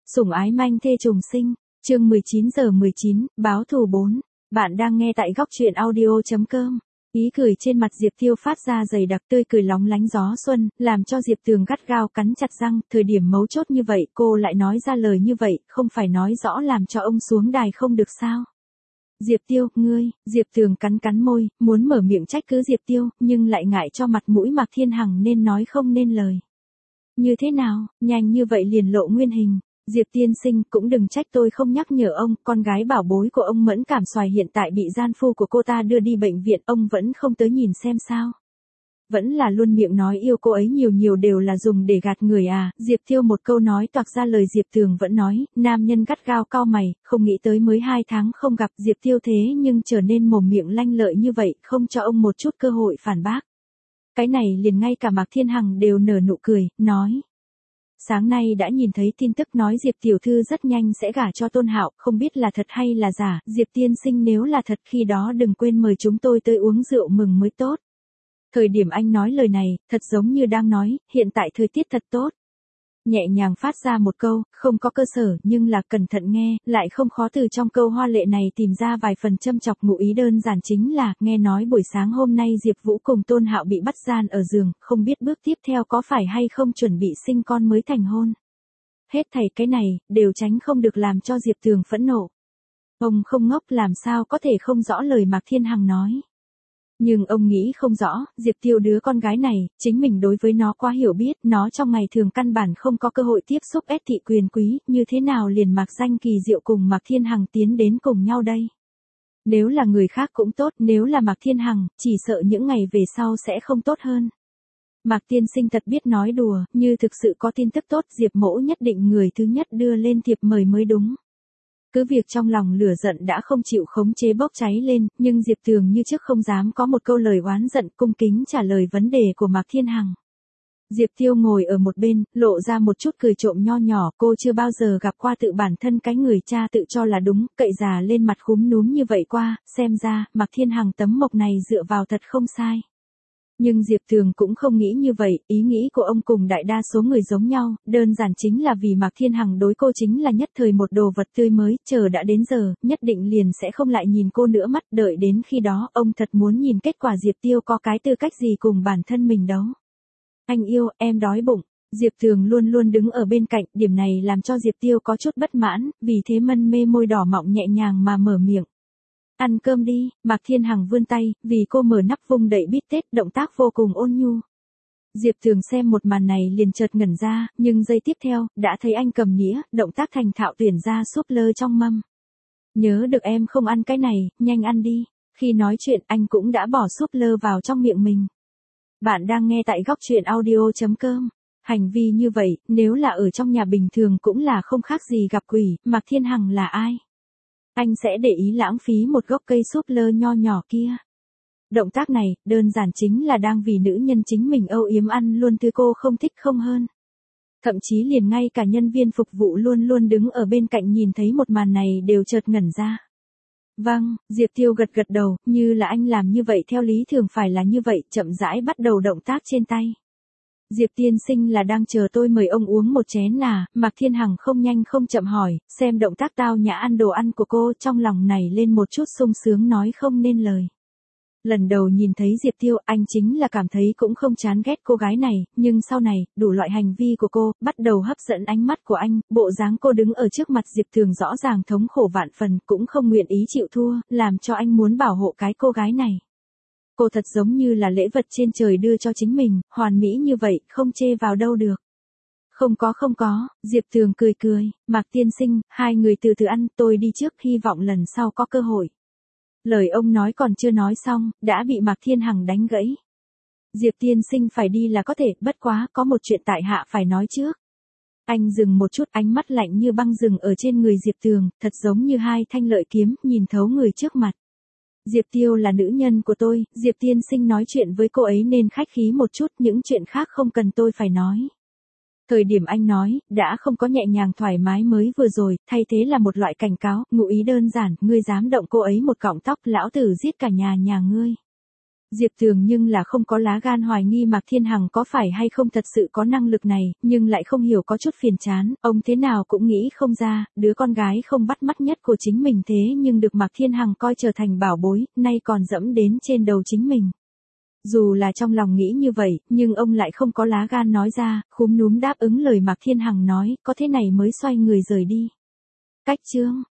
Sủng ái manh thê trùng sinh, chương 19:19, báo thù 4. Bạn đang nghe tại góc truyện audio.com. Ý cười trên mặt Diệp Tiêu phát ra dày đặc, tươi cười lóng lánh gió xuân, làm cho Diệp Tường gắt gao cắn chặt răng, thời điểm mấu chốt như vậy cô lại nói ra lời như vậy, không phải nói rõ làm cho ông xuống đài không được sao? Diệp Tiêu, ngươi, Diệp Tường cắn cắn môi, muốn mở miệng trách cứ Diệp Tiêu, nhưng lại ngại cho mặt mũi Mạc Thiên Hằng nên nói không nên lời. Như thế nào, nhanh như vậy liền lộ nguyên hình. Diệp tiên sinh, cũng đừng trách tôi không nhắc nhở ông, con gái bảo bối của ông Mẫn Cảm Xoài hiện tại bị gian phu của cô ta đưa đi bệnh viện, ông vẫn không tới nhìn xem sao? Vẫn là luôn miệng nói yêu cô ấy nhiều đều là dùng để gạt người à? Diệp Tiêu một câu nói toạc ra lời Diệp Tường vẫn nói, nam nhân gắt gao cau mày, không nghĩ tới mới 2 tháng không gặp Diệp Tiêu thế nhưng trở nên mồm miệng lanh lợi như vậy, không cho ông một chút cơ hội phản bác. Cái này liền ngay cả Mạc Thiên Hằng đều nở nụ cười, nói. Sáng nay đã nhìn thấy tin tức nói Diệp tiểu thư rất nhanh sẽ gả cho Tôn Hạo, không biết là thật hay là giả, Diệp tiên sinh nếu là thật khi đó đừng quên mời chúng tôi tới uống rượu mừng mới tốt. Thời điểm anh nói lời này, thật giống như đang nói, hiện tại thời tiết thật tốt. Nhẹ nhàng phát ra một câu, không có cơ sở nhưng là cẩn thận nghe, lại không khó từ trong câu hoa lệ này tìm ra vài phần châm chọc ngụ ý đơn giản chính là, nghe nói buổi sáng hôm nay Diệp Vũ cùng Tôn Hạo bị bắt gian ở giường, không biết bước tiếp theo có phải hay không chuẩn bị sinh con mới thành hôn. Hết thảy cái này, đều tránh không được làm cho Diệp Tường phẫn nộ. Ông không ngốc làm sao có thể không rõ lời Mạc Thiên Hằng nói. Nhưng ông nghĩ không rõ, Diệp Tiêu đứa con gái này, chính mình đối với nó quá hiểu biết, nó trong ngày thường căn bản không có cơ hội tiếp xúc ép thị quyền quý, như thế nào liền Mạc Danh Kỳ Diệu cùng Mạc Thiên Hằng tiến đến cùng nhau đây. Nếu là người khác cũng tốt, nếu là Mạc Thiên Hằng, chỉ sợ những ngày về sau sẽ không tốt hơn. Mạc tiên sinh thật biết nói đùa, như thực sự có tin tức tốt, Diệp mỗ nhất định người thứ nhất đưa lên thiệp mời mới đúng. Cứ việc trong lòng lửa giận đã không chịu khống chế bốc cháy lên, nhưng Diệp Tường như trước không dám có một câu lời oán giận, cung kính trả lời vấn đề của Mạc Thiên Hằng. Diệp Tiêu ngồi ở một bên, lộ ra một chút cười trộm nho nhỏ, cô chưa bao giờ gặp qua tự bản thân cái người cha tự cho là đúng, cậy già lên mặt khúm núm như vậy qua, xem ra, Mạc Thiên Hằng tấm mộc này dựa vào thật không sai. Nhưng Diệp Tường cũng không nghĩ như vậy, ý nghĩ của ông cùng đại đa số người giống nhau, đơn giản chính là vì Mạc Thiên Hằng đối cô chính là nhất thời một đồ vật tươi mới, chờ đã đến giờ, nhất định liền sẽ không lại nhìn cô nữa mắt, đợi đến khi đó, ông thật muốn nhìn kết quả Diệp Tiêu có cái tư cách gì cùng bản thân mình đấu. Anh yêu, em đói bụng. Diệp Tường luôn luôn đứng ở bên cạnh, điểm này làm cho Diệp Tiêu có chút bất mãn, vì thế mân mê môi đỏ mọng nhẹ nhàng mà mở miệng. Ăn cơm đi, Mạc Thiên Hằng vươn tay, vì cô mở nắp vung đậy bít tết, động tác vô cùng ôn nhu. Diệp Tường xem một màn này liền chợt ngẩn ra, nhưng giây tiếp theo, đã thấy anh cầm nĩa, động tác thành thạo tuyển ra súp lơ trong mâm. Nhớ được em không ăn cái này, nhanh ăn đi. Khi nói chuyện anh cũng đã bỏ súp lơ vào trong miệng mình. Bạn đang nghe tại góc truyện audio.com. Hành vi như vậy, nếu là ở trong nhà bình thường cũng là không khác gì gặp quỷ, Mạc Thiên Hằng là ai? Anh sẽ để ý lãng phí một gốc cây súp lơ nho nhỏ kia. Động tác này, đơn giản chính là đang vì nữ nhân chính mình âu yếm ăn luôn thứ cô không thích không hơn. Thậm chí liền ngay cả nhân viên phục vụ luôn luôn đứng ở bên cạnh nhìn thấy một màn này đều chợt ngẩn ra. Vâng, Diệp Tiêu gật gật đầu, như là anh làm như vậy theo lý thường phải là như vậy, chậm rãi bắt đầu động tác trên tay. Diệp tiên sinh là đang chờ tôi mời ông uống một chén à? Mạc Thiên Hằng không nhanh không chậm hỏi, xem động tác tao nhã ăn đồ ăn của cô trong lòng này lên một chút sung sướng nói không nên lời. Lần đầu nhìn thấy Diệp Tiêu anh chính là cảm thấy cũng không chán ghét cô gái này, nhưng sau này, đủ loại hành vi của cô, bắt đầu hấp dẫn ánh mắt của anh, bộ dáng cô đứng ở trước mặt Diệp Tường rõ ràng thống khổ vạn phần cũng không nguyện ý chịu thua, làm cho anh muốn bảo hộ cái cô gái này. Cô thật giống như là lễ vật trên trời đưa cho chính mình, hoàn mỹ như vậy, không chê vào đâu được. Không có, Diệp Tường cười cười, Mạc tiên sinh, hai người từ từ ăn, tôi đi trước, hy vọng lần sau có cơ hội. Lời ông nói còn chưa nói xong, đã bị Mạc Thiên Hằng đánh gãy. Diệp tiên sinh phải đi là có thể, bất quá, có một chuyện tại hạ phải nói trước. Anh dừng một chút, ánh mắt lạnh như băng dừng ở trên người Diệp Tường, thật giống như hai thanh lợi kiếm, nhìn thấu người trước mặt. Diệp Tiêu là nữ nhân của tôi, Diệp tiên sinh nói chuyện với cô ấy nên khách khí một chút, những chuyện khác không cần tôi phải nói. Thời điểm anh nói, đã không có nhẹ nhàng thoải mái mới vừa rồi, thay thế là một loại cảnh cáo, ngụ ý đơn giản, ngươi dám động cô ấy một cọng tóc, lão tử giết cả nhà ngươi. Diệp Tường nhưng là không có lá gan hoài nghi Mạc Thiên Hằng có phải hay không thật sự có năng lực này, nhưng lại không hiểu có chút phiền chán, ông thế nào cũng nghĩ không ra, đứa con gái không bắt mắt nhất của chính mình thế nhưng được Mạc Thiên Hằng coi trở thành bảo bối, nay còn dẫm đến trên đầu chính mình. Dù là trong lòng nghĩ như vậy, nhưng ông lại không có lá gan nói ra, khúm núm đáp ứng lời Mạc Thiên Hằng nói, có thế này mới xoay người rời đi. Cách chương